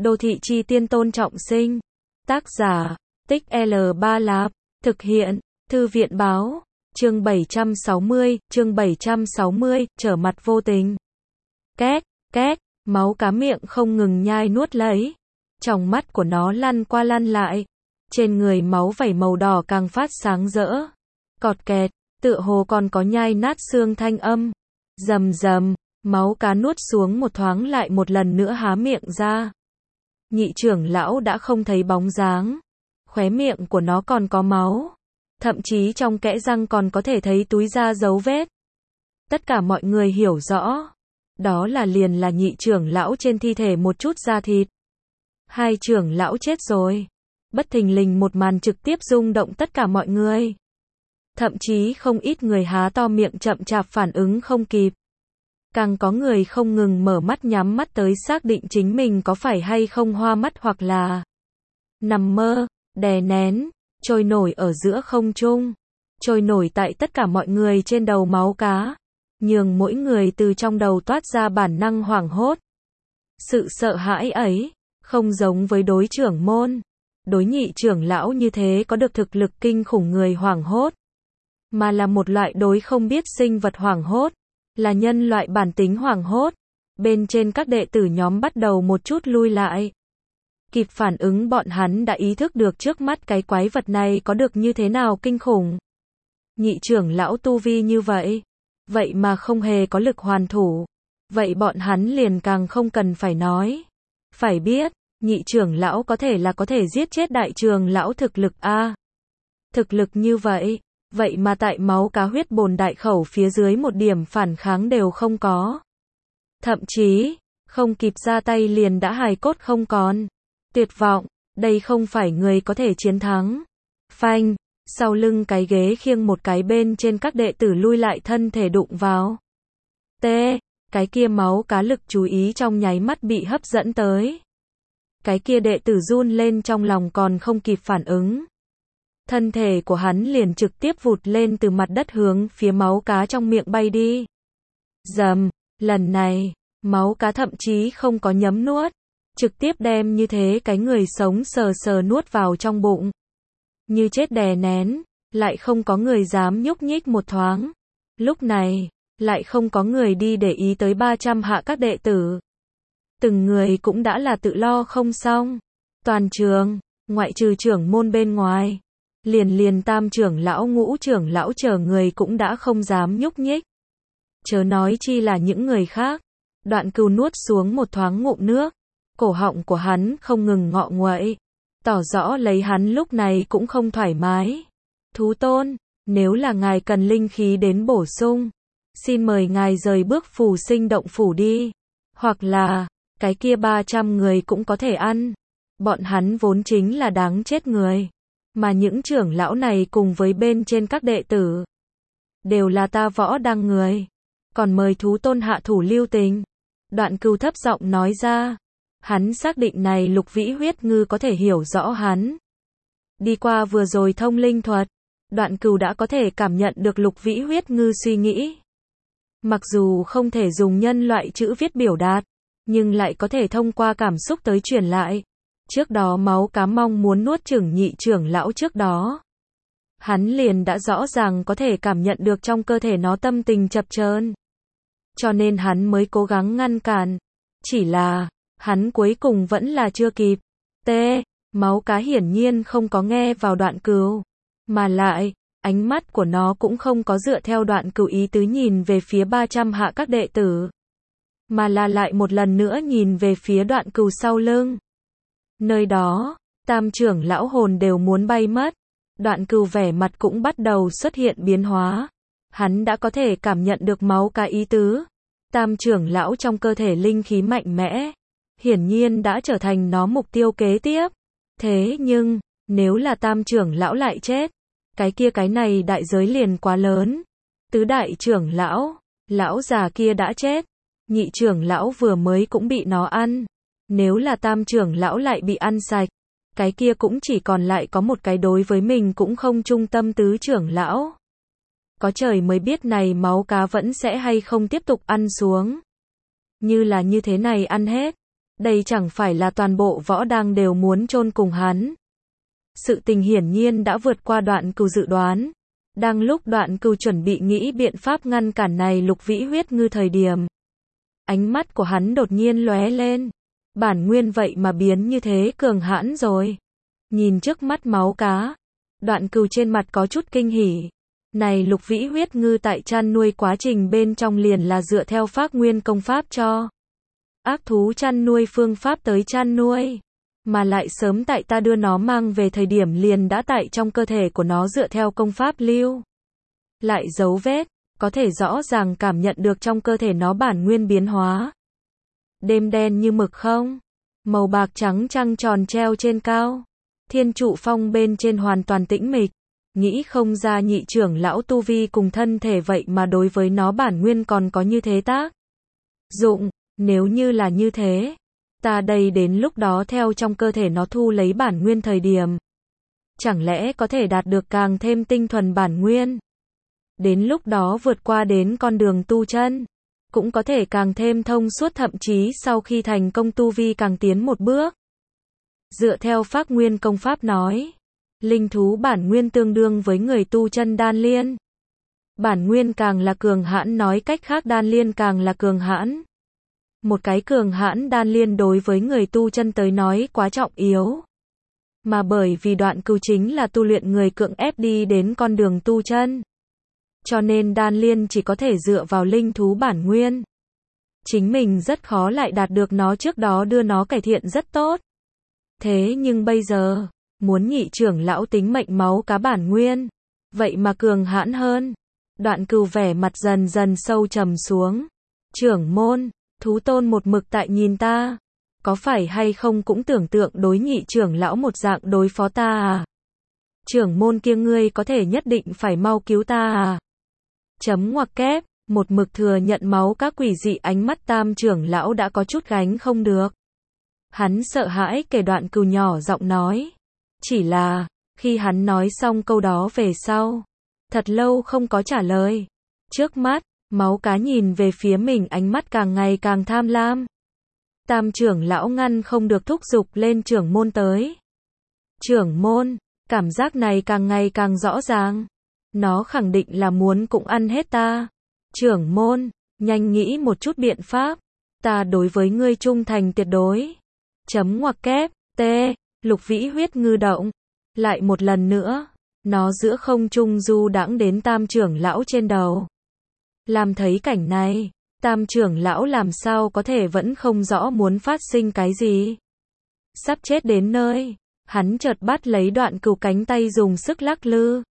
Đô thị chi tiên Tôn Trọng Sinh. Tác giả, Tích L3 Lạp. Thực hiện, Thư viện báo. Chương 760, trở mặt vô tình. Két, két, máu cá miệng không ngừng nhai nuốt lấy. Tròng mắt của nó lăn qua lăn lại. Trên người máu vảy màu đỏ càng phát sáng rỡ. Cọt kẹt, tựa hồ còn có nhai nát xương thanh âm. Rầm rầm, máu cá nuốt xuống một thoáng lại một lần nữa há miệng ra. Nhị trưởng lão đã không thấy bóng dáng. Khóe miệng của nó còn có máu. Thậm chí trong kẽ răng còn có thể thấy túi da dấu vết. Tất cả mọi người hiểu rõ. Đó là liền là nhị trưởng lão trên thi thể một chút da thịt. Hai trưởng lão chết rồi. Bất thình lình một màn trực tiếp rung động tất cả mọi người. Thậm chí không ít người há to miệng chậm chạp phản ứng không kịp. Càng có người không ngừng mở mắt nhắm mắt tới xác định chính mình có phải hay không hoa mắt hoặc là nằm mơ, đè nén, trôi nổi ở giữa không trung, trôi nổi tại tất cả mọi người trên đầu máu cá, nhường mỗi người từ trong đầu toát ra bản năng hoảng hốt. Sự sợ hãi ấy, không giống với đối trưởng môn, đối nhị trưởng lão như thế có được thực lực kinh khủng người hoảng hốt, mà là một loại đối không biết sinh vật hoảng hốt, là nhân loại bản tính hoảng hốt. Bên trên các đệ tử nhóm bắt đầu một chút lui lại. Kịp phản ứng bọn hắn đã ý thức được trước mắt cái quái vật này có được như thế nào kinh khủng. Nhị trưởng lão tu vi như vậy, vậy mà không hề có lực hoàn thủ. Vậy bọn hắn liền càng không cần phải nói. Phải biết, nhị trưởng lão có thể giết chết đại trưởng lão thực lực A. Thực lực như vậy, vậy mà tại máu cá huyết bồn đại khẩu phía dưới một điểm phản kháng đều không có. Thậm chí, không kịp ra tay liền đã hài cốt không còn. Tuyệt vọng, đây không phải người có thể chiến thắng. Phanh, sau lưng cái ghế khiêng một cái bên trên các đệ tử lui lại thân thể đụng vào. Cái kia máu cá lực chú ý trong nháy mắt bị hấp dẫn tới. Cái kia đệ tử run lên trong lòng còn không kịp phản ứng. Thân thể của hắn liền trực tiếp vụt lên từ mặt đất hướng phía máu cá trong miệng bay đi. Dầm, lần này, máu cá thậm chí không có nhấm nuốt. Trực tiếp đem như thế cái người sống sờ sờ nuốt vào trong bụng. Như chết đè nén, lại không có người dám nhúc nhích một thoáng. Lúc này, lại không có người đi để ý tới 300 hạ các đệ tử. Từng người cũng đã là tự lo không xong. Toàn trường, ngoại trừ trưởng môn bên ngoài. Liền tam trưởng lão ngũ trưởng lão chờ người cũng đã không dám nhúc nhích. Chớ nói chi là những người khác. Đoạn Cừu nuốt xuống một thoáng ngụm nước. Cổ họng của hắn không ngừng ngọ nguậy. Tỏ rõ lấy hắn lúc này cũng không thoải mái. Thú tôn, nếu là ngài cần linh khí đến bổ sung, xin mời ngài rời bước phù sinh động phủ đi. Hoặc là, cái kia 300 người cũng có thể ăn. Bọn hắn vốn chính là đáng chết người. Mà những trưởng lão này cùng với bên trên các đệ tử đều là ta Võ Đăng người. Còn mời thú tôn hạ thủ lưu tình. Đoạn Cừu thấp giọng nói ra. Hắn xác định này Lục Vĩ Huyết Ngư có thể hiểu rõ hắn. Đi qua vừa rồi thông linh thuật, Đoạn Cừu đã có thể cảm nhận được Lục Vĩ Huyết Ngư suy nghĩ. Mặc dù không thể dùng nhân loại chữ viết biểu đạt, nhưng lại có thể thông qua cảm xúc tới truyền lại. Trước đó máu cá mong muốn nuốt chửng nhị trưởng lão trước đó. Hắn liền đã rõ ràng có thể cảm nhận được trong cơ thể nó tâm tình chập chờn. Cho nên hắn mới cố gắng ngăn cản. Chỉ là, hắn cuối cùng vẫn là chưa kịp. Máu cá hiển nhiên không có nghe vào Đoạn Cừu. Mà lại, ánh mắt của nó cũng không có dựa theo Đoạn Cừu ý tứ nhìn về phía 300 hạ các đệ tử. Mà là lại một lần nữa nhìn về phía Đoạn Cừu sau lưng. Nơi đó, tam trưởng lão hồn đều muốn bay mất. Đoạn Cừu vẻ mặt cũng bắt đầu xuất hiện biến hóa. Hắn đã có thể cảm nhận được máu cá ý tứ. Tam trưởng lão trong cơ thể linh khí mạnh mẽ. Hiển nhiên đã trở thành nó mục tiêu kế tiếp. Thế nhưng, nếu là tam trưởng lão lại chết, cái này đại giới liền quá lớn. Tứ đại trưởng lão, lão già kia đã chết. Nhị trưởng lão vừa mới cũng bị nó ăn. Nếu là tam trưởng lão lại bị ăn sạch, cái kia cũng chỉ còn lại có một cái đối với mình cũng không trung tâm tứ trưởng lão. Có trời mới biết này máu cá vẫn sẽ hay không tiếp tục ăn xuống. Như là như thế này ăn hết, Đây chẳng phải là toàn bộ võ đang đều muốn chôn cùng hắn. Sự tình hiển nhiên đã vượt qua Đoạn Cừu dự đoán. Đang lúc Đoạn Cừu chuẩn bị nghĩ biện pháp ngăn cản này Lục Vĩ Huyết Ngư thời điểm, ánh mắt của hắn đột nhiên lóe lên. Bản nguyên vậy mà biến như thế cường hãn rồi. Nhìn trước mắt máu cá, Đoạn Cừu trên mặt có chút kinh hỉ. Này Lục Vĩ Huyết Ngư tại chăn nuôi quá trình bên trong liền là dựa theo Phác Nguyên công pháp cho ác thú chăn nuôi phương pháp tới chăn nuôi, mà lại sớm tại ta đưa nó mang về thời điểm liền đã tại trong cơ thể của nó dựa theo công pháp lưu lại dấu vết, có thể rõ ràng cảm nhận được trong cơ thể nó bản nguyên biến hóa. Đêm đen như mực không, màu bạc trắng trăng tròn treo trên cao, thiên trụ phong bên trên hoàn toàn tĩnh mịch. Nghĩ không ra nhị trưởng lão tu vi cùng thân thể vậy mà đối với nó bản nguyên còn có như thế tác dụng. Nếu như là như thế, ta đây đến lúc đó theo trong cơ thể nó thu lấy bản nguyên thời điểm, chẳng lẽ có thể đạt được càng thêm tinh thuần bản nguyên? Đến lúc đó vượt qua đến con đường tu chân, cũng có thể càng thêm thông suốt, thậm chí sau khi thành công tu vi càng tiến một bước. Dựa theo Phác Nguyên công pháp nói, linh thú bản nguyên tương đương với người tu chân đan liên. Bản nguyên càng là cường hãn, nói cách khác đan liên càng là cường hãn. Một cái cường hãn đan liên đối với người tu chân tới nói quá trọng yếu. Mà bởi vì Đoạn Cừu chính là tu luyện người cưỡng ép đi đến con đường tu chân, cho nên đan liên chỉ có thể dựa vào linh thú bản nguyên. Chính mình rất khó lại đạt được nó, trước đó đưa nó cải thiện rất tốt. Thế nhưng bây giờ, muốn nhị trưởng lão tính mệnh máu cá bản nguyên, vậy mà cường hãn hơn. Đoạn Cừu vẻ mặt dần dần sâu trầm xuống. Trưởng môn, thú tôn một mực tại nhìn ta, có phải hay không cũng tưởng tượng đối nhị trưởng lão một dạng đối phó ta à? Trưởng môn kia ngươi có thể nhất định phải mau cứu ta à? Chấm ngoặc kép, một mực thừa nhận máu các quỷ dị ánh mắt tam trưởng lão đã có chút gánh không được. Hắn sợ hãi kể Đoạn Cừu nhỏ giọng nói. Chỉ là, khi hắn nói xong câu đó về sau, thật lâu không có trả lời. Trước mắt, máu cá nhìn về phía mình ánh mắt càng ngày càng tham lam. Tam trưởng lão ngăn không được thúc giục lên trưởng môn tới. Trưởng môn, cảm giác này càng ngày càng rõ ràng. Nó khẳng định là muốn cũng ăn hết ta. Trưởng môn, nhanh nghĩ một chút biện pháp. Ta đối với ngươi trung thành tuyệt đối. Chấm ngoặc kép, T, Lục Vĩ Huyết Ngư động. Lại một lần nữa, nó giữa không trung du đãng đến tam trưởng lão trên đầu. Làm thấy cảnh này, tam trưởng lão làm sao có thể vẫn không rõ muốn phát sinh cái gì. Sắp chết đến nơi, hắn chợt bắt lấy Đoạn Cừu cánh tay dùng sức lắc lư.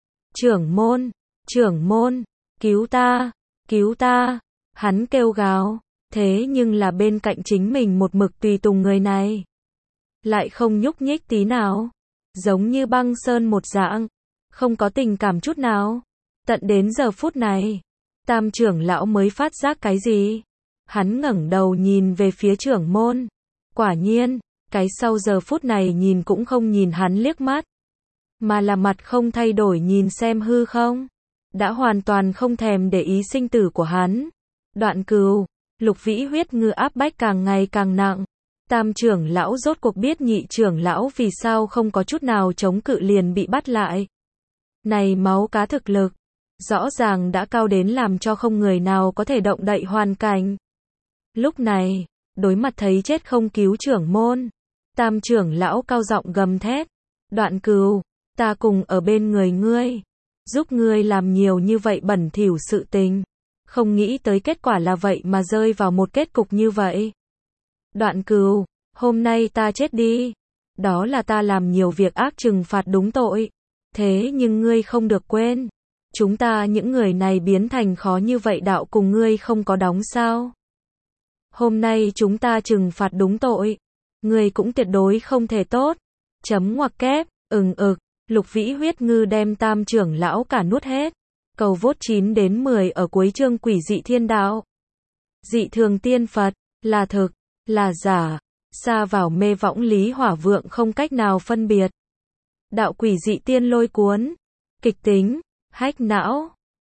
Trưởng môn, cứu ta, hắn kêu gào, thế nhưng là bên cạnh chính mình một mực tùy tùng người này. Lại không nhúc nhích tí nào, giống như băng sơn một dạng, không có tình cảm chút nào. Tận đến giờ phút này, tam trưởng lão mới phát giác cái gì. Hắn ngẩng đầu nhìn về phía trưởng môn. Quả nhiên, cái sau giờ phút này nhìn cũng không nhìn hắn liếc mắt, mà là mặt không thay đổi nhìn xem hư không. Đã hoàn toàn không thèm để ý sinh tử của hắn. Đoạn Cừu, Lục Vĩ Huyết Ngư áp bách càng ngày càng nặng. Tam trưởng lão rốt cuộc biết nhị trưởng lão vì sao không có chút nào chống cự liền bị bắt lại. Này máu cá thực lực, rõ ràng đã cao đến làm cho không người nào có thể động đậy hoàn cảnh. Lúc này, đối mặt thấy chết không cứu trưởng môn, tam trưởng lão cao giọng gầm thét. Đoạn Cừu, ta cùng ở bên người ngươi, giúp ngươi làm nhiều như vậy bẩn thỉu sự tình. Không nghĩ tới kết quả là vậy mà rơi vào một kết cục như vậy. Đoạn Cừu, hôm nay ta chết đi. Đó là ta làm nhiều việc ác trừng phạt đúng tội. Thế nhưng ngươi không được quên. Chúng ta những người này biến thành khó như vậy đạo cùng ngươi không có đóng sao. Hôm nay chúng ta trừng phạt đúng tội. Ngươi cũng tuyệt đối không thể tốt. Chấm ngoặc kép, Lục Vĩ Huyết Ngư đem tam trưởng lão cả nuốt hết. Cầu vốt 9 đến 10 ở cuối chương Quỷ Dị Thiên Đạo. Dị thường tiên Phật, là thực, là giả, xa vào mê võng lý hỏa vượng không cách nào phân biệt. Đạo quỷ dị tiên lôi cuốn, kịch tính, hách não.